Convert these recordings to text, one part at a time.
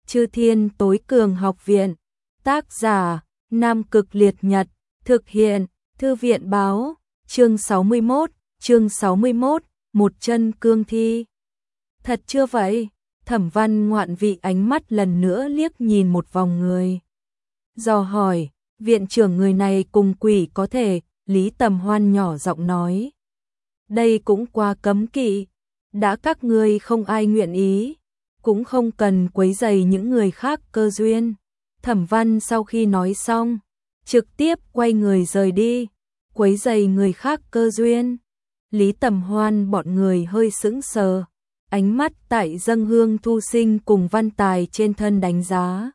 Chư Thiên Tối Cường Học Viện. Tác giả: Nam Cực Liệt Nhật. Thực hiện: Thư viện báo. Chương 61, một chân cương thi. Thật chưa vậy? Thẩm Văn ngoạn vị ánh mắt lần nữa liếc nhìn một vòng người. Dò hỏi, viện trưởng người này cùng quỷ có thể, Lý Tầm Hoan nhỏ giọng nói. Đây cũng quá cấm kỵ, đã các ngươi không ai nguyện ý, cũng không cần quấy rầy những người khác cơ duyên. Thẩm Văn sau khi nói xong, trực tiếp quay người rời đi, quấy rầy người khác cơ duyên. Lý Tầm Hoan bọn người hơi sững sờ, ánh mắt tại Dâng Hương Thu Sinh cùng Văn Tài trên thân đánh giá.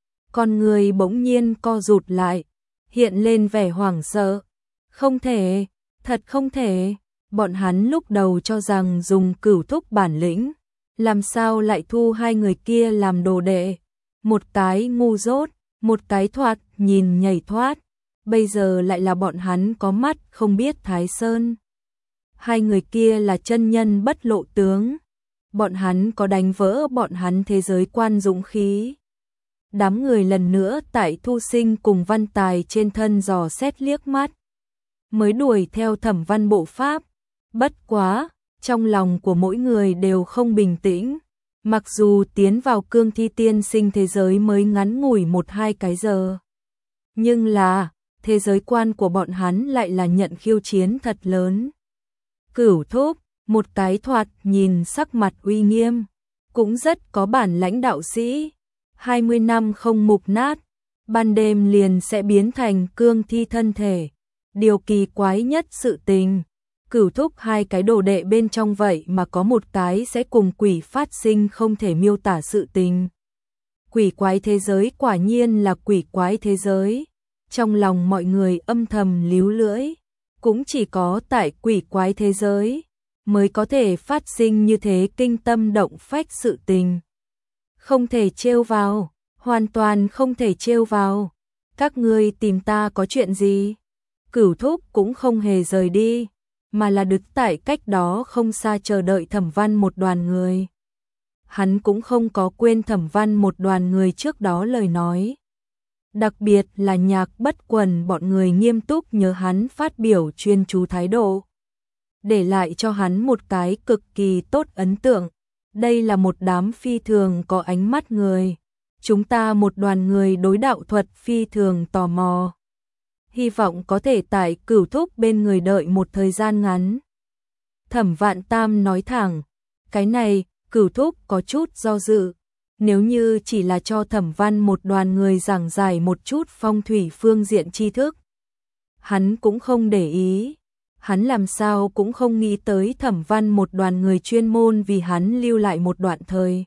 Con người bỗng nhiên co rụt lại, hiện lên vẻ hoảng sợ. Không thể, thật không thể, bọn hắn lúc đầu cho rằng dùng Cửu Thúc bản lĩnh, làm sao lại thu hai người kia làm đồ đệ. Một cái ngu dốt, một cái thoạt nhìn nhảy thoát, bây giờ lại là bọn hắn có mắt không biết Thái Sơn. Hai người kia là chân nhân bất lộ tướng, bọn hắn có đánh vỡ bọn hắn thế giới quan dũng khí. Đám người lần nữa tại Thu Sinh cùng Văn Tài trên thân dò xét liếc mắt, mới đuổi theo Thẩm Văn bộ pháp. Bất quá, trong lòng của mỗi người đều không bình tĩnh. Mặc dù tiến vào cương thi tiên sinh thế giới mới ngắn ngủi 1-2 cái giờ, nhưng là thế giới quan của bọn hắn lại là nhận khiêu chiến thật lớn. Cửu Thúc, một cái thoạt nhìn sắc mặt uy nghiêm, cũng rất có bản lãnh đạo sĩ, 20 năm không mục nát, ban đêm liền sẽ biến thành cương thi thân thể. Điều kỳ quái nhất sự tình, Cửu Thúc hai cái đồ đệ bên trong vậy mà có một cái sẽ cùng quỷ phát sinh không thể miêu tả sự tình. Quỷ quái thế giới quả nhiên là quỷ quái thế giới. Trong lòng mọi người âm thầm líu lưỡi, cũng chỉ có tại quỷ quái thế giới mới có thể phát sinh như thế kinh tâm động phách sự tình. Không thể trêu vào, hoàn toàn không thể trêu vào. Các ngươi tìm ta có chuyện gì? Cửu Thúc cũng không hề rời đi, mà là đứng tại cách đó không xa chờ đợi Thẩm Văn một đoàn người. Hắn cũng không có quên Thẩm Văn một đoàn người trước đó lời nói. Đặc biệt là Nhạc Bất Quần bọn người nghiêm túc nhớ hắn phát biểu chuyên chú thái độ, để lại cho hắn một cái cực kỳ tốt ấn tượng. Đây là một đám phi thường có ánh mắt người. Chúng ta một đoàn người đối đạo thuật phi thường tò mò, hy vọng có thể tại Cửu Thúc bên người đợi một thời gian ngắn. Thẩm Vạn Tam nói thẳng, cái này Cửu Thúc có chút do dự. Nếu như chỉ là cho Thẩm Văn một đoàn người giảng giải một chút phong thủy phương diện tri thức, hắn cũng không để ý. Hắn làm sao cũng không nghĩ tới Thẩm Văn một đoàn người chuyên môn vì hắn lưu lại một đoạn thời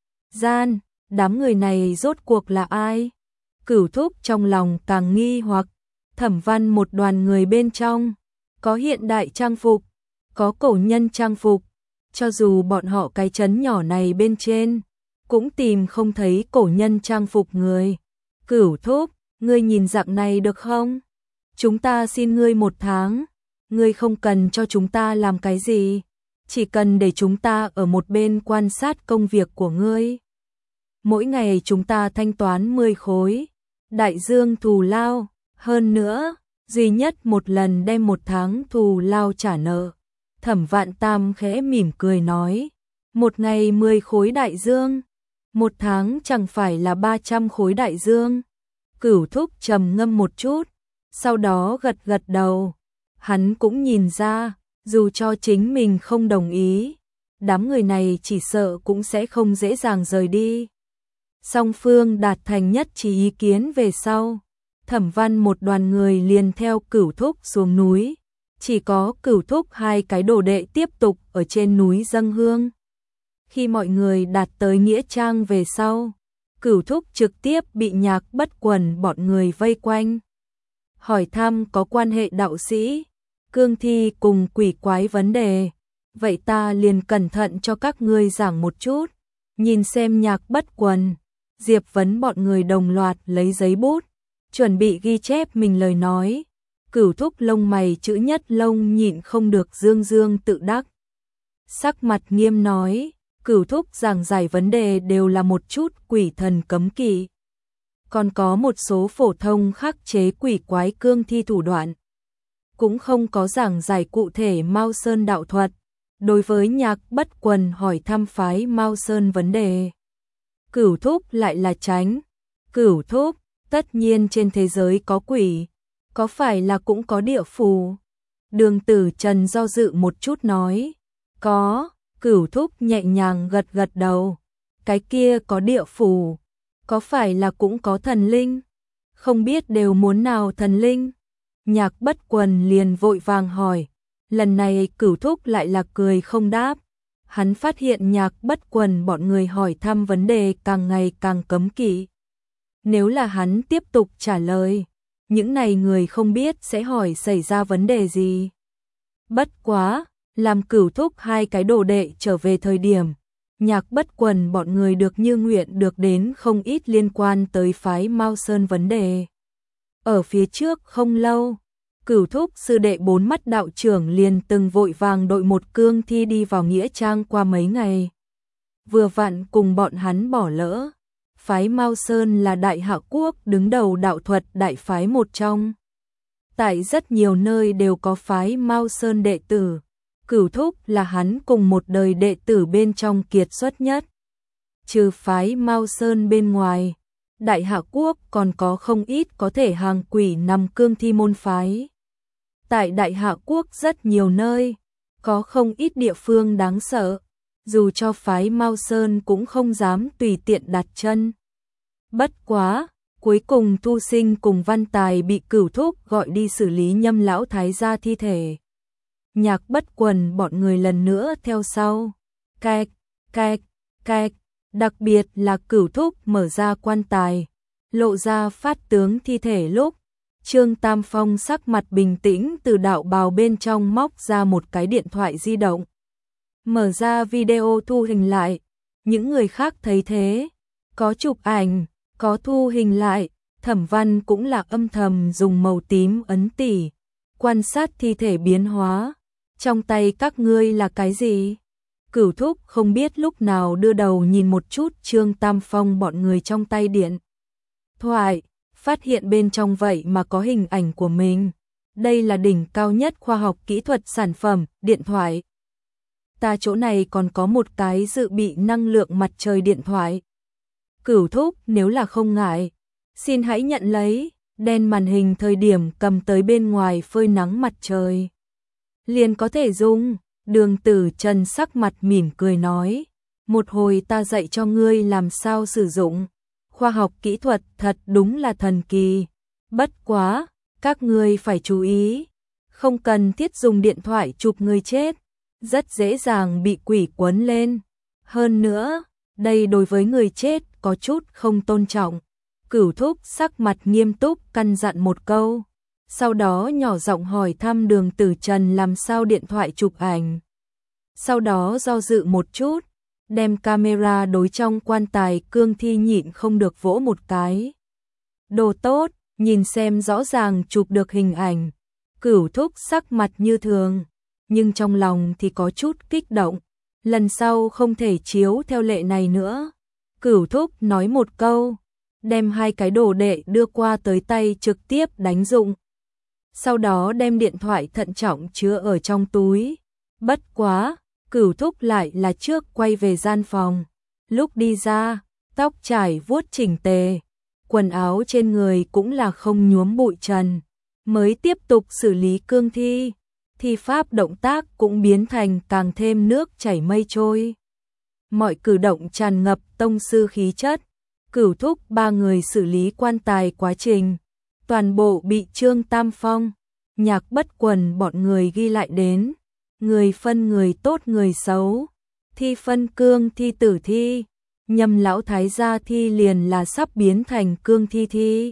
gian. Đám người này rốt cuộc là ai? Cửu Thúc trong lòng càng nghi hoặc. Thẩm Văn một đoàn người bên trong, có hiện đại trang phục, có cổ nhân trang phục. Cho dù bọn họ cái trấn nhỏ này bên trên, cũng tìm không thấy cổ nhân trang phục người. Cửu Thúc, ngươi nhìn dạng này được không? Chúng ta xin ngươi 1 tháng, ngươi không cần cho chúng ta làm cái gì, chỉ cần để chúng ta ở một bên quan sát công việc của ngươi. Mỗi ngày chúng ta thanh toán 10 khối đại dương thù lao, hơn nữa, duy nhất một lần đem 1 tháng thù lao trả nợ. Thẩm Vạn Tam khẽ mỉm cười nói, một ngày 10 khối đại dương, 1 tháng chẳng phải là 300 khối đại dương. Cửu Thúc trầm ngâm một chút, sau đó gật gật đầu. Hắn cũng nhìn ra, dù cho chính mình không đồng ý, đám người này chỉ sợ cũng sẽ không dễ dàng rời đi. Song phương đạt thành nhất trí ý kiến về sau, Thẩm Văn một đoàn người liền theo Cửu Thúc xuống núi. Chỉ có Cửu Thúc hai cái đồ đệ tiếp tục ở trên núi dâng hương. Khi mọi người đạt tới nghĩa trang về sau, Cửu Thúc trực tiếp bị Nhạc Bất Quần bọn người vây quanh, hỏi thăm có quan hệ đạo sĩ, cương thi cùng quỷ quái vấn đề. Vậy ta liền cẩn thận cho các ngươi giảng một chút. Nhìn xem Nhạc Bất Quần, Diệp Vấn bọn người đồng loạt lấy giấy bút, chuẩn bị ghi chép mình lời nói. Cửu Thúc lông mày chữ nhất lông nhịn không được dương dương tự đắc. Sắc mặt nghiêm nói, Cửu thúc giảng giải vấn đề đều là một chút quỷ thần cấm kỵ. Còn có một số phổ thông khắc chế quỷ quái cương thi thủ đoạn. Cũng không có giảng giải cụ thể Mao Sơn đạo thuật. Đối với Nhạc Bất Quần hỏi thăm phái Mao Sơn vấn đề, Cửu thúc lại là tránh. Cửu thúc, tất nhiên trên thế giới có quỷ, có phải là cũng có địa phủ? Đường Tử Trần do dự một chút nói, có. Cửu thúc nhẹ nhàng gật gật đầu, cái kia có địa phủ, có phải là cũng có thần linh? Không biết đều muốn nào thần linh? Nhạc Bất Quần liền vội vàng hỏi, lần này Cửu thúc lại là cười không đáp. Hắn phát hiện Nhạc Bất Quần bọn người hỏi thăm vấn đề càng ngày càng cấm kỵ. Nếu là hắn tiếp tục trả lời, những này người không biết sẽ hỏi xảy ra vấn đề gì. Bất quá, làm Cửu thúc hai cái đồ đệ trở về thời điểm, Nhạc Bất Quần bọn người được như nguyện được đến không ít liên quan tới phái Mao Sơn vấn đề. Ở phía trước không lâu, Cửu thúc sư đệ bốn mắt đạo trưởng liền từng vội vàng đội một cương thi đi vào nghĩa trang qua mấy ngày. Vừa vặn cùng bọn hắn bỏ lỡ. Phái Mao Sơn là Đại Hạ Quốc đứng đầu đạo thuật đại phái một trong. Tại rất nhiều nơi đều có phái Mao Sơn đệ tử. Cửu thúc là hắn cùng một đời đệ tử bên trong kiệt xuất nhất. Trừ phái Mao Sơn bên ngoài, Đại Hạ Quốc còn có không ít có thể hàng quỷ nằm cương thi môn phái. Tại Đại Hạ Quốc rất nhiều nơi, có không ít địa phương đáng sợ, dù cho phái Mao Sơn cũng không dám tùy tiện đặt chân. Bất quá, cuối cùng Thu Sinh cùng Văn Tài bị Cửu thúc gọi đi xử lý Nhâm lão thái gia thi thể. Nhạc Bất Quần bọn người lần nữa theo sau. Cạch, cạch, cạch, đặc biệt là Cửu thúc mở ra quan tài, lộ ra phát tướng thi thể lúc, Trương Tam Phong sắc mặt bình tĩnh từ đạo bào bên trong móc ra một cái điện thoại di động. Mở ra video thu hình lại, những người khác thấy thế, có chụp ảnh, có thu hình lại, Thẩm Văn cũng là âm thầm dùng màu tím ấn tỉ, quan sát thi thể biến hóa. Trong tay các ngươi là cái gì? Cửu thúc không biết lúc nào đưa đầu nhìn một chút Trương Tam Phong bọn người trong tay điện thoại, phát hiện bên trong vậy mà có hình ảnh của mình. Đây là đỉnh cao nhất khoa học kỹ thuật sản phẩm, điện thoại. Ta chỗ này còn có một cái dự bị năng lượng mặt trời điện thoại. Cửu thúc nếu là không ngại, xin hãy nhận lấy, đen màn hình thời điểm cầm tới bên ngoài phơi nắng mặt trời. Liền có thể dùng. Đường Tử Trần sắc mặt mỉm cười nói, một hồi ta dạy cho ngươi làm sao sử dụng. Khoa học kỹ thuật thật đúng là thần kỳ. Bất quá, các ngươi phải chú ý, không cần thiết dùng điện thoại chụp người chết, rất dễ dàng bị quỷ quấn lên. Hơn nữa, đây đối với người chết có chút không tôn trọng. Cửu thúc sắc mặt nghiêm túc căn dặn một câu, sau đó nhỏ giọng hỏi thăm Đường Tử Trần làm sao điện thoại chụp ảnh. Sau đó do dự một chút, đem camera đối trong quan tài cương thi nhịn không được vỗ một cái. Đồ tốt, nhìn xem rõ ràng chụp được hình ảnh. Cửu thúc sắc mặt như thường, nhưng trong lòng thì có chút kích động. Lần sau không thể chiếu theo lệ này nữa. Cửu thúc nói một câu, đem hai cái đồ đệ đưa qua tới tay trực tiếp đánh dụng. Sau đó đem điện thoại thận trọng chứa ở trong túi. Bất quá, Cửu thúc lại là trước quay về gian phòng. Lúc đi ra, tóc trải vuốt chỉnh tề, quần áo trên người cũng là không nhuốm bụi trần. Mới tiếp tục xử lý cương thi, thi pháp động tác cũng biến thành càng thêm nước chảy mây trôi. Mọi cử động tràn ngập tông sư khí chất. Cửu thúc ba người xử lý quan tài quá trình, toàn bộ bị Trương Tam Phong, Nhạc Bất Quần bọn người ghi lại đến. Người phân người tốt người xấu, thi phân cương thi tử thi, Nhâm lão thái gia thi liền là sắp biến thành cương thi thi.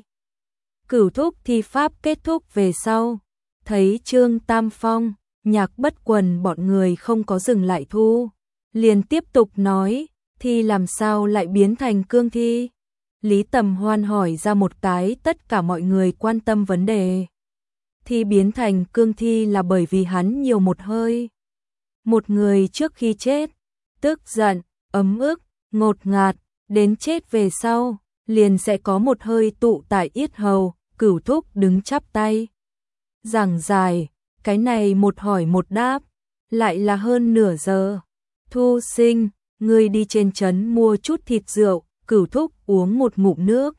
Cửu thúc thi pháp kết thúc về sau, thấy Trương Tam Phong, Nhạc Bất Quần bọn người không có dừng lại thu, liền tiếp tục nói, thi làm sao lại biến thành cương thi? Lý Tầm Hoan hỏi ra một cái tất cả mọi người quan tâm vấn đề. Thi biến thành cương thi là bởi vì hắn nhiều một hơi. Một người trước khi chết, tức giận, ấm ức, ngột ngạt, đến chết về sau, liền sẽ có một hơi tụ tại yết hầu. Cửu Thúc đứng chắp tay giảng giải, cái này một hỏi một đáp, lại là hơn nửa giờ. Thu Sinh, ngươi đi trên trấn mua chút thịt rượu. Cửu Thúc uống một ngụm nước,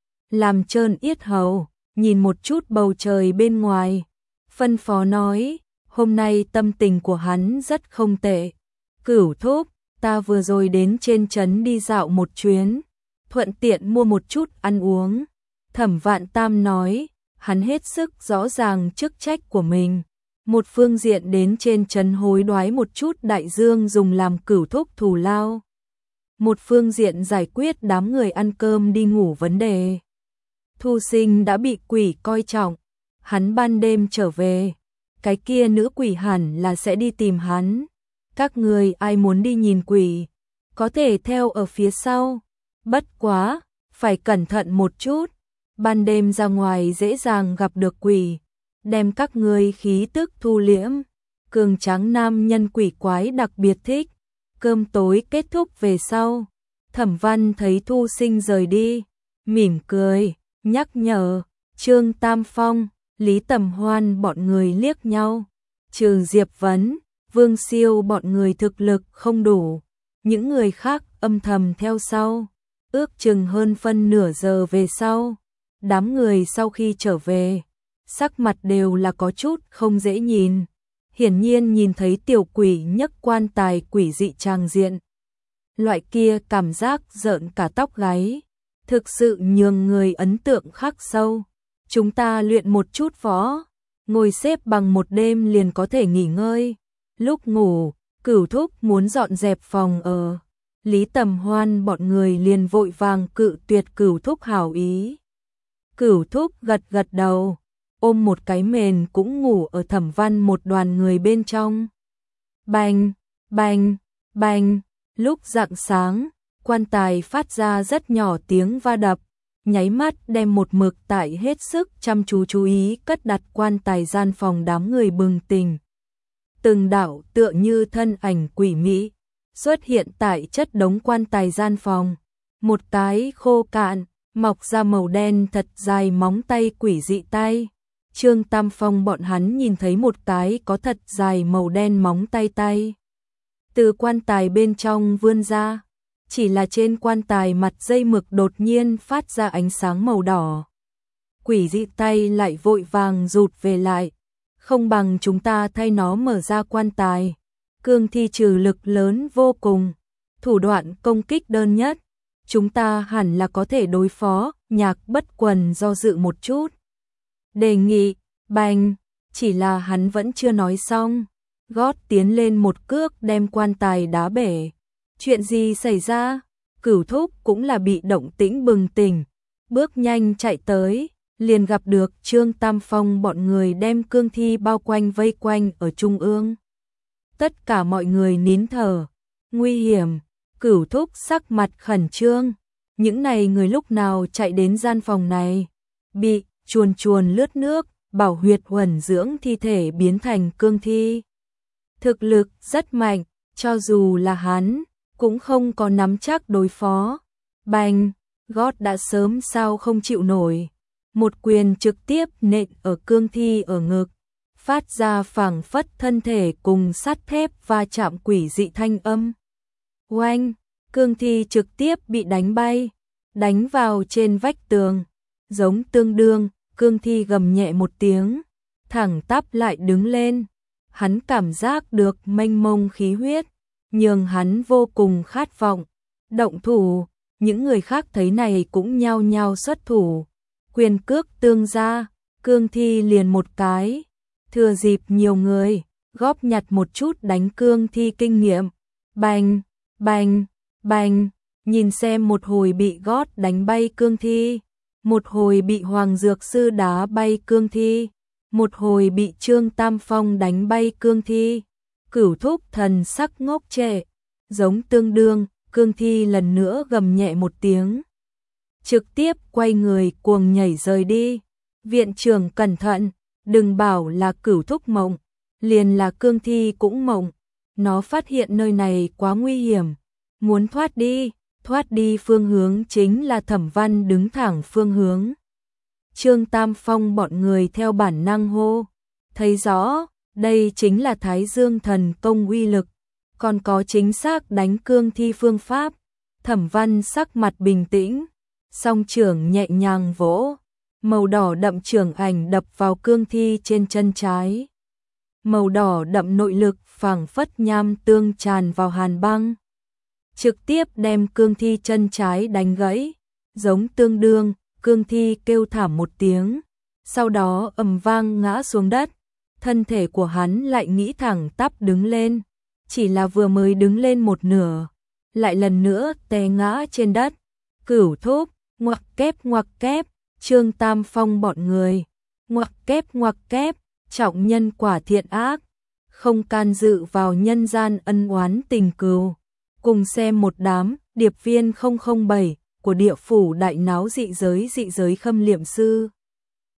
làm trơn yết hầu, nhìn một chút bầu trời bên ngoài, phân phó nói, hôm nay tâm tình của hắn rất không tệ. Cửu Thúc, ta vừa rồi đến trên trấn đi dạo một chuyến, thuận tiện mua một chút ăn uống. Thẩm Vạn Tam nói, hắn hết sức rõ ràng chức trách của mình. Một phương diện đến trên trấn hối đoái một chút đại dương dùng làm Cửu Thúc thù lao. Một phương diện giải quyết đám người ăn cơm đi ngủ vấn đề. Thu Sinh đã bị quỷ coi trọng, hắn ban đêm trở về, cái kia nữ quỷ hẳn là sẽ đi tìm hắn. Các người ai muốn đi nhìn quỷ, có thể theo ở phía sau, bất quá, phải cẩn thận một chút, ban đêm ra ngoài dễ dàng gặp được quỷ, đem các người khí tức thu liễm. Cường tráng nam nhân quỷ quái đặc biệt thích. Cơm tối kết thúc về sau, Thẩm Văn thấy Thu Sinh rời đi, mỉm cười, nhắc nhở, Trương Tam Phong, Lý Tầm Hoan bọn người liếc nhau, trừ Diệp Vấn, Vương Siêu bọn người thực lực không đủ, những người khác âm thầm theo sau. Ước chừng hơn phân nửa giờ về sau, đám người sau khi trở về, sắc mặt đều là có chút không dễ nhìn. Hiển nhiên nhìn thấy tiểu quỷ nhấc quan tài quỷ dị tràng diện. Loại kia cảm giác rợn cả tóc gáy, thực sự nhường người ấn tượng khắc sâu. Chúng ta luyện một chút võ, ngồi xếp bằng một đêm liền có thể nghỉ ngơi. Lúc ngủ, Cửu Thúc muốn dọn dẹp phòng ở. Lý Tầm Hoan bọn người liền vội vàng cự tuyệt Cửu Thúc hảo ý. Cửu Thúc gật gật đầu, ôm một cái mền cũng ngủ ở Thẩm Văn một đoàn người bên trong. Bành, bành, bành, lúc rạng sáng, quan tài phát ra rất nhỏ tiếng va đập, nháy mắt đem một mực tại hết sức chăm chú ý cất đặt quan tài gian phòng đám người bừng tỉnh. Từng đạo tựa như thân ảnh quỷ mỹ xuất hiện tại chất đống quan tài gian phòng. Một cái khô cạn, mọc ra màu đen thật dài móng tay quỷ dị tay. Trương Tam Phong bọn hắn nhìn thấy một cái có thật dài màu đen móng tay tay. Từ quan tài bên trong vươn ra, chỉ là trên quan tài mặt dây mực đột nhiên phát ra ánh sáng màu đỏ. Quỷ dị tay lại vội vàng rụt về lại, không bằng chúng ta thay nó mở ra quan tài. Cương thi trừ lực lớn vô cùng, thủ đoạn công kích đơn nhất, chúng ta hẳn là có thể đối phó. Nhạc Bất Quần do dự một chút, đề nghị, bành, chỉ là hắn vẫn chưa nói xong, gót tiến lên một cước đem quan tài đá bể. Chuyện gì xảy ra? Cửu Thúc cũng là bị động tĩnh bừng tỉnh, bước nhanh chạy tới, liền gặp được Trương Tam Phong bọn người đem cương thi bao quanh vây quanh ở trung ương. Tất cả mọi người nín thở, nguy hiểm. Cửu Thúc sắc mặt khẩn trương, những này người lúc nào chạy đến gian phòng này, bị chuồn chuồn lướt nước, bảo huyệt huẩn dưỡng thi thể biến thành cương thi. Thực lực rất mạnh, cho dù là hắn, cũng không có nắm chắc đối phó. Bành, gót đã sớm sao không chịu nổi. Một quyền trực tiếp nện ở cương thi ở ngực, phát ra phảng phất thân thể cùng sắt thép va chạm quỷ dị thanh âm. Oanh, cương thi trực tiếp bị đánh bay, đánh vào trên vách tường, giống tương đương, cương thi gầm nhẹ một tiếng, thẳng tắp lại đứng lên. Hắn cảm giác được mênh mông khí huyết, nhường hắn vô cùng khát vọng. Động thủ, những người khác thấy này cũng nhao nhao xuất thủ. Quyền cước tương ra, cương thi liền một cái. Thừa dịp nhiều người, góp nhặt một chút đánh cương thi kinh nghiệm. Bành, bành, bành, nhìn xem một hồi bị gót đánh bay cương thi, một hồi bị Hoàng Dược Sư đá bay cương thi, một hồi bị Trương Tam Phong đánh bay cương thi. Cửu Thúc thần sắc ngốc trệ, giống tương đương, cương thi lần nữa gầm nhẹ một tiếng, trực tiếp quay người cuồng nhảy rời đi. Viện trưởng cẩn thận, đừng bảo là Cửu Thúc mộng, liền là cương thi cũng mộng. Nó phát hiện nơi này quá nguy hiểm, muốn thoát đi phương hướng chính là Thẩm Văn đứng thẳng phương hướng. Trương Tam Phong bọn người theo bản năng hô, thấy rõ, đây chính là Thái Dương thần công uy lực, còn có chính xác đánh cương thi phương pháp. Thẩm Văn sắc mặt bình tĩnh, song trưởng nhẹ nhàng vỗ, màu đỏ đậm trưởng ảnh đập vào cương thi trên chân trái. Màu đỏ đậm nội lực phảng phất nham tương tràn vào hàn băng, trực tiếp đem cương thi chân trái đánh gãy, giống tương đương, cương thi kêu thảm một tiếng, sau đó ầm vang ngã xuống đất, thân thể của hắn lại nghĩ thẳng tắp đứng lên, chỉ là vừa mới đứng lên một nửa, lại lần nữa té ngã trên đất. Cửu thúc, ngoặc kép, Trương Tam Phong bọn người, ngoặc kép, trọng nhân quả thiện ác, không can dự vào nhân gian ân oán tình cừu. Cùng xem một đám điệp viên 007 của địa phủ đại náo dị giới Khâm Liệm Sư.